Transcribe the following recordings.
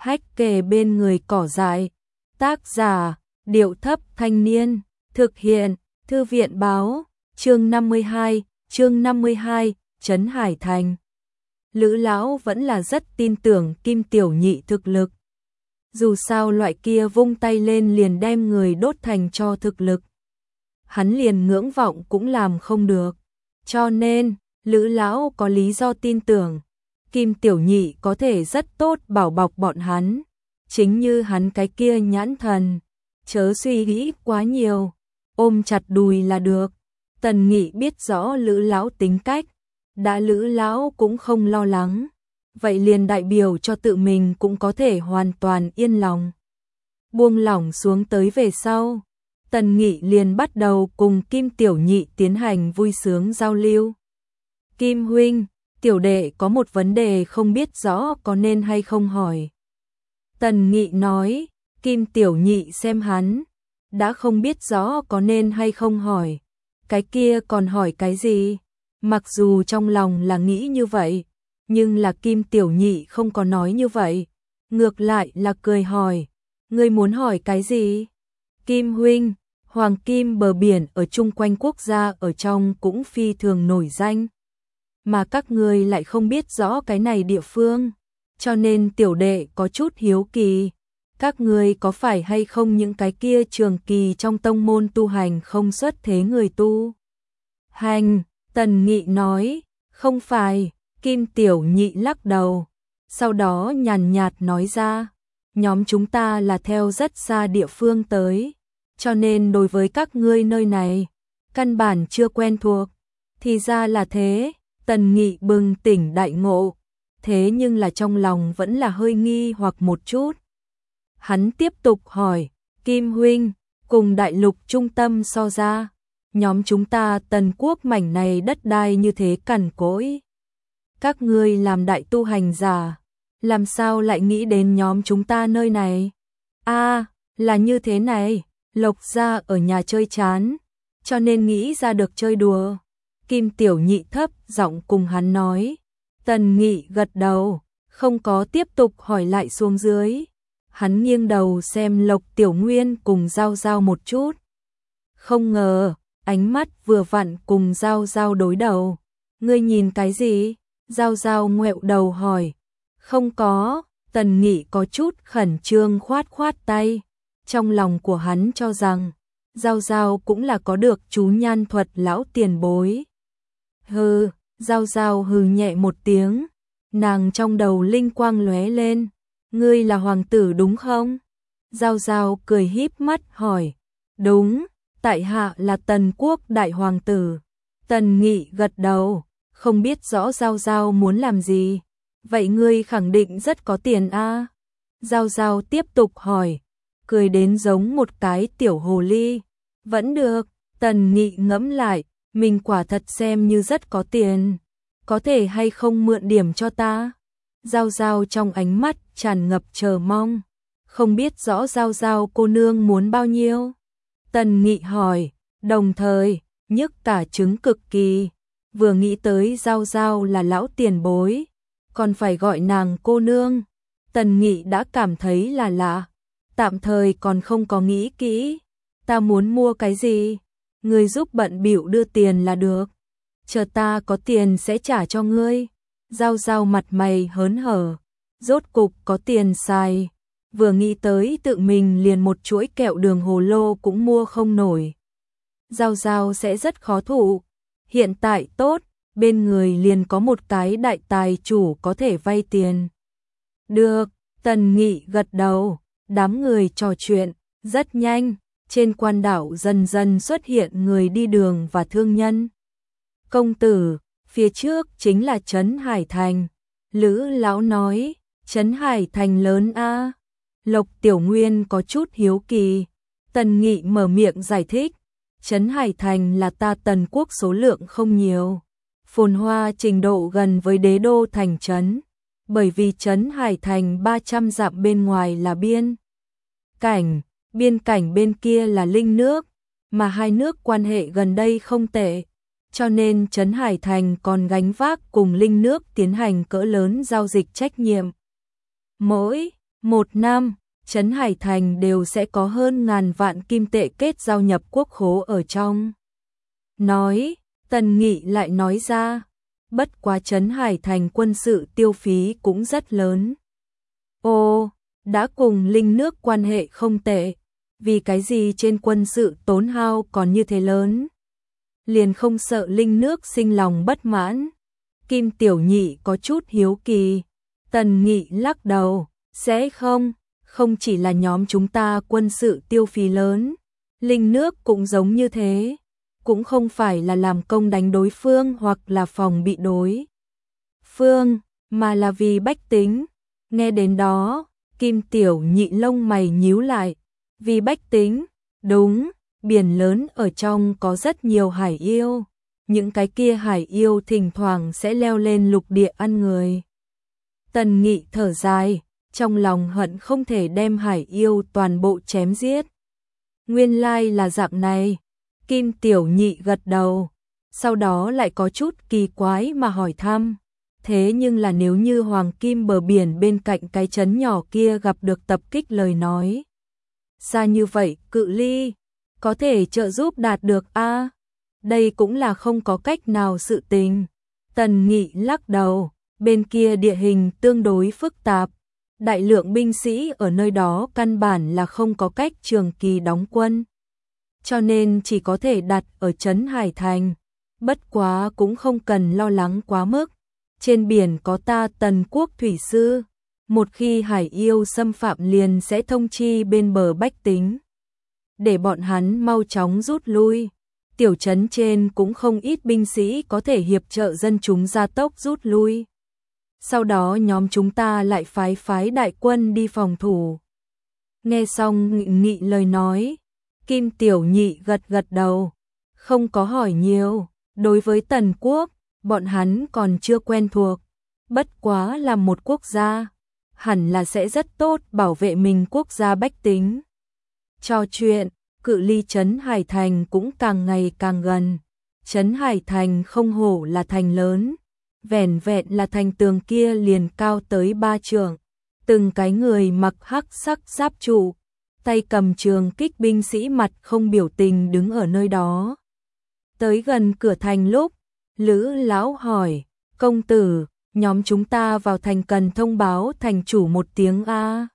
Hách kề bên người cỏ dại. Tác giả, Điệu Thấp Thanh Niên. Thực hiện, Thư viện Báo. Chương 52, Trấn Hải Thành. Lữ lão vẫn là rất tin tưởng Kim Tiểu Nhị thực lực. Dù sao loại kia vung tay lên liền đem người đốt thành cho thực lực. Hắn liền ngưỡng vọng cũng làm không được. Cho nên, Lữ lão có lý do tin tưởng Kim Tiểu Nhị có thể rất tốt bảo bọc bọn hắn. Chính như hắn cái kia nhãn thần. Chớ suy nghĩ quá nhiều, ôm chặt đùi là được. Tần Nghị biết rõ Lữ lão tính cách, đã Lữ lão cũng không lo lắng, vậy liền đại biểu cho tự mình cũng có thể hoàn toàn yên lòng. Buông lỏng xuống tới về sau, Tần Nghị liền bắt đầu cùng Kim Tiểu Nhị tiến hành vui sướng giao lưu. Kim huynh, tiểu đệ có một vấn đề không biết rõ có nên hay không hỏi. Tần Nghị nói. Kim Tiểu Nhị xem hắn, đã không biết rõ có nên hay không hỏi, cái kia còn hỏi cái gì? Mặc dù trong lòng là nghĩ như vậy, nhưng là Kim Tiểu Nhị không có nói như vậy, ngược lại là cười hỏi, ngươi muốn hỏi cái gì? Kim huynh, hoàng kim bờ biển ở chung quanh quốc gia ở trong cũng phi thường nổi danh, mà các ngươi lại không biết rõ cái này địa phương, cho nên tiểu đệ có chút hiếu kỳ. Các ngươi có phải hay không những cái kia trường kỳ trong tông môn tu hành không xuất thế người tu hành? Tần Nghị nói, không phải. Kim Tiểu Nhị lắc đầu, sau đó nhàn nhạt nói ra, nhóm chúng ta là theo rất xa địa phương tới, cho nên đối với các ngươi nơi này, căn bản chưa quen thuộc. Thì ra là thế. Tần Nghị bừng tỉnh đại ngộ, thế nhưng là trong lòng vẫn là hơi nghi hoặc một chút. Hắn tiếp tục hỏi, Kim huynh, cùng đại lục trung tâm so ra, nhóm chúng ta Tần quốc mảnh này đất đai như thế cằn cỗi. Các ngươi làm đại tu hành giả, làm sao lại nghĩ đến nhóm chúng ta nơi này? Là như thế này, Lộc gia ở nhà chơi chán, cho nên nghĩ ra được chơi đùa. Kim Tiểu Nhị thấp giọng cùng hắn nói. Tần Nghị gật đầu, không có tiếp tục hỏi lại xuống dưới. Hắn nghiêng đầu xem Lộc Tiểu Nguyên cùng Giao Giao một chút. Không ngờ, ánh mắt vừa vặn cùng Giao Giao đối đầu. Ngươi nhìn cái gì? Giao Giao ngoẹo đầu hỏi. Không có. Tần Nghị có chút khẩn trương khoát khoát tay. Trong lòng của hắn cho rằng, Giao Giao cũng là có được chú nhan thuật lão tiền bối. Hừ, Giao Giao hừ nhẹ một tiếng. Nàng trong đầu linh quang lóe lên. Ngươi là hoàng tử đúng không? Giao Giao cười híp mắt hỏi. Đúng, tại hạ là Tần quốc đại hoàng tử. Tần Nghị gật đầu, không biết rõ Giao Giao muốn làm gì. Vậy ngươi khẳng định rất có tiền a? Giao Giao tiếp tục hỏi, cười đến giống một cái tiểu hồ ly. Vẫn được. Tần Nghị ngẫm lại, mình quả thật xem như rất có tiền. Có thể hay không mượn điểm cho ta? Giao Giao trong ánh mắt tràn ngập chờ mong, không biết rõ Giao Giao cô nương muốn bao nhiêu. Tần Nghị hỏi, đồng thời nhức cả trứng cực kỳ, vừa nghĩ tới Giao Giao là lão tiền bối, còn phải gọi nàng cô nương. Tần Nghị đã cảm thấy là lạ, tạm thời còn không có nghĩ kỹ. Ta muốn mua cái gì? Ngươi giúp bận bịu đưa tiền là được, chờ ta có tiền sẽ trả cho ngươi. Giao Giao mặt mày hớn hở, rốt cục có tiền xài, vừa nghĩ tới tự mình liền một chuỗi kẹo đường hồ lô cũng mua không nổi. Giao Giao sẽ rất khó thụ, hiện tại tốt, bên người liền có một cái đại tài chủ có thể vay tiền. Được, Tần Nghị gật đầu, đám người trò chuyện, rất nhanh, trên quan đảo dần dần xuất hiện người đi đường và thương nhân. Công tử, phía trước chính là Trấn Hải Thành. Lữ lão nói, Trấn Hải Thành lớn a? Lộc Tiểu Nguyên có chút hiếu kỳ. Tần Nghị mở miệng giải thích, Trấn Hải Thành là ta Tần quốc số lượng không nhiều, phồn hoa trình độ gần với đế đô thành trấn, bởi vì Trấn Hải Thành 300 dặm bên ngoài là biên cảnh bên kia là Linh nước, mà hai nước quan hệ gần đây không tệ, cho nên Trấn Hải Thành còn gánh vác cùng Linh nước tiến hành cỡ lớn giao dịch trách nhiệm. Mỗi Một năm, Trấn Hải Thành đều sẽ có hơn ngàn vạn kim tệ kết giao nhập quốc khố ở trong. Nói, Tần Nghị lại nói ra, bất quá Trấn Hải Thành quân sự tiêu phí cũng rất lớn. Ồ, đã cùng Linh nước quan hệ không tệ, vì cái gì trên quân sự tốn hao còn như thế lớn? Liền không sợ Linh nước sinh lòng bất mãn. Kim Tiểu Nhị có chút hiếu kỳ. Tần Nghị lắc đầu, sẽ không chỉ là nhóm chúng ta quân sự tiêu phí lớn, Linh nước cũng giống như thế, cũng không phải là làm công đánh đối phương hoặc là phòng bị đối phương, mà là vì bách tính. Nghe đến đó, Kim Tiểu Nhị lông mày nhíu lại, vì bách tính, đúng, biển lớn ở trong có rất nhiều hải yêu, những cái kia hải yêu thỉnh thoảng sẽ leo lên lục địa ăn người. Tần Nghị thở dài, trong lòng hận không thể đem hải yêu toàn bộ chém giết. Nguyên lai là dạng này. Kim Tiểu Nhị gật đầu, sau đó lại có chút kỳ quái mà hỏi thăm. Thế nhưng là nếu như Hoàng Kim bờ biển bên cạnh cái trấn nhỏ kia gặp được tập kích lời nói, xa như vậy cự ly, có thể trợ giúp đạt được a? Đây cũng là không có cách nào sự tình. Tần Nghị lắc đầu, bên kia địa hình tương đối phức tạp, đại lượng binh sĩ ở nơi đó căn bản là không có cách trường kỳ đóng quân, cho nên chỉ có thể đặt ở Trấn Hải Thành. Bất quá cũng không cần lo lắng quá mức, trên biển có ta Tần Quốc thủy sư, một khi hải yêu xâm phạm liền sẽ thông chi bên bờ bách tính, để bọn hắn mau chóng rút lui. Tiểu trấn trên cũng không ít binh sĩ có thể hiệp trợ dân chúng gia tốc rút lui. Sau đó nhóm chúng ta lại phái đại quân đi phòng thủ. Nghe xong Nghị lời nói, Kim Tiểu Nhị gật đầu, không có hỏi nhiều. Đối với Tần Quốc, bọn hắn còn chưa quen thuộc, bất quá là một quốc gia, hẳn là sẽ rất tốt bảo vệ mình quốc gia bách tính. Trò chuyện, cự ly Trấn Hải Thành cũng càng ngày càng gần. Trấn Hải Thành không hổ là thành lớn, vẻn vẹn là thành tường kia liền cao tới 3 trượng, từng cái người mặc hắc sắc giáp trụ, tay cầm trường kích binh sĩ mặt không biểu tình đứng ở nơi đó. Tới gần cửa thành lúc, Lữ lão hỏi, công tử, nhóm chúng ta vào thành cần thông báo thành chủ một tiếng a?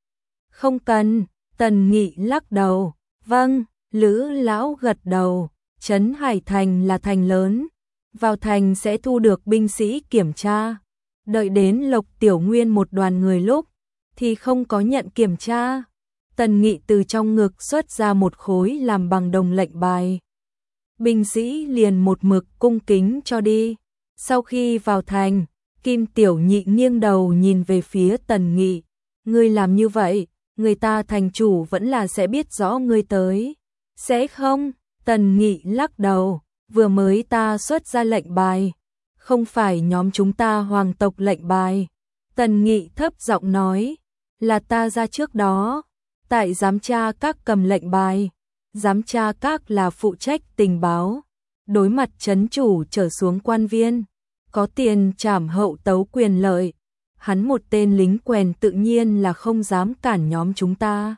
Không cần. Tần Nghị lắc đầu, vâng. Lữ lão gật đầu, Trấn Hải Thành là thành lớn, vào thành sẽ thu được binh sĩ kiểm tra, đợi đến Lộc Tiểu Nguyên một đoàn người lúc, thì không có nhận kiểm tra. Tần Nghị từ trong ngực xuất ra một khối làm bằng đồng lệnh bài. Binh sĩ liền một mực cung kính cho đi. Sau khi vào thành, Kim Tiểu Nhị nghiêng đầu nhìn về phía Tần Nghị. Ngươi làm như vậy, người ta thành chủ vẫn là sẽ biết rõ ngươi tới. Sẽ không? Tần Nghị lắc đầu, vừa mới ta xuất ra lệnh bài, không phải nhóm chúng ta hoàng tộc lệnh bài. Tần Nghị thấp giọng nói, là ta ra trước đó, tại giám tra các cầm lệnh bài. Giám tra các là phụ trách tình báo, đối mặt trấn chủ trở xuống quan viên, có tiền trảm hậu tấu quyền lợi. Hắn một tên lính quèn tự nhiên là không dám cản nhóm chúng ta.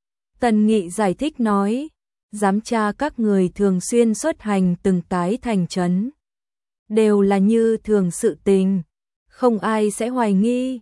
Tần Nghị giải thích nói, giám tra các người thường xuyên xuất hành từng cái thành trấn, đều là như thường sự tình, không ai sẽ hoài nghi.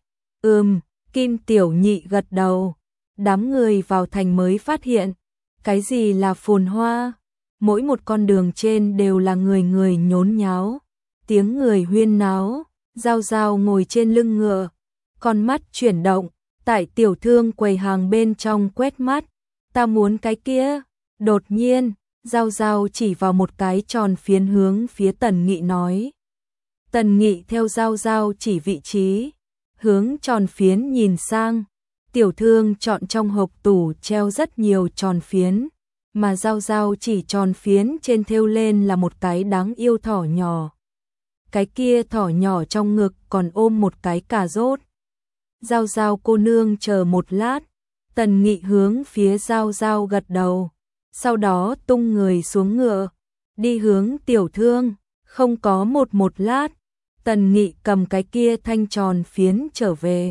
Kim Tiểu Nhị gật đầu. Đám người vào thành mới phát hiện, cái gì là phồn hoa, mỗi một con đường trên đều là người người nhốn nháo, tiếng người huyên náo. Giao Giao ngồi trên lưng ngựa, con mắt chuyển động, tại tiểu thương quầy hàng bên trong quét mắt, ta muốn cái kia. Đột nhiên, Giao Giao chỉ vào một cái tròn phiến hướng phía Tần Nghị nói. Tần Nghị theo Giao Giao chỉ vị trí, hướng tròn phiến nhìn sang. Tiểu thương chọn trong hộp tủ treo rất nhiều tròn phiến, mà Giao Giao chỉ tròn phiến trên thêu lên là một cái đáng yêu thỏ nhỏ. Cái kia thỏ nhỏ trong ngực còn ôm một cái cà rốt. Giao Giao cô nương chờ một lát. Tần Nghị hướng phía Giao Giao gật đầu, sau đó tung người xuống ngựa, đi hướng tiểu thương. Không có một lát, Tần Nghị cầm cái kia thanh tròn phiến trở về.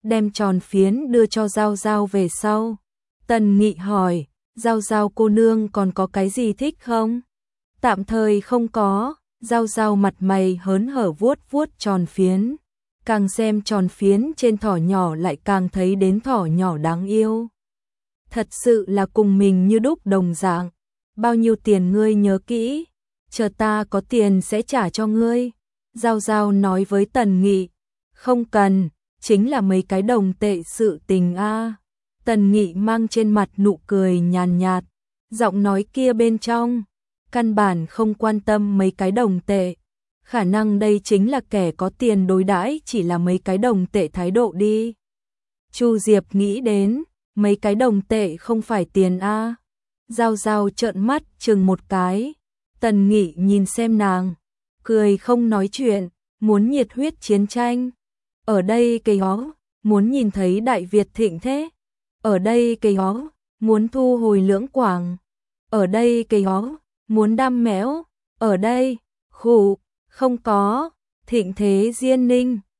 đem tròn phiến đưa cho Giao Giao về sau. Tần Nghị hỏi, Giao Giao cô nương còn có cái gì thích không? Tạm thời không có, Giao Giao mặt mày hớn hở vuốt vuốt tròn phiến. Càng xem tròn phiến trên thỏ nhỏ lại càng thấy đến thỏ nhỏ đáng yêu. Thật sự là cùng mình như đúc đồng dạng. Bao nhiêu tiền ngươi nhớ kỹ, chờ ta có tiền sẽ trả cho ngươi. Giao Giao nói với Tần Nghị, không cần, chính là mấy cái đồng tệ sự tình a. Tần Nghị mang trên mặt nụ cười nhàn nhạt, giọng nói kia bên trong, căn bản không quan tâm mấy cái đồng tệ. Khả năng đây chính là kẻ có tiền đối đãi chỉ là mấy cái đồng tệ thái độ đi. Chu Diệp nghĩ đến, mấy cái đồng tệ không phải tiền a. Giao Giao trợn mắt chừng một cái. Tần Nghị nhìn xem nàng, cười không nói chuyện, muốn nhiệt huyết chiến tranh. Ở đây cây ó, muốn nhìn thấy Đại Việt thịnh thế. Ở đây cây ó, muốn thu hồi Lưỡng Quảng. Ở đây cây ó, muốn đam mẽo. Ở đây, khụ, không có, thịnh thế Diên Ninh.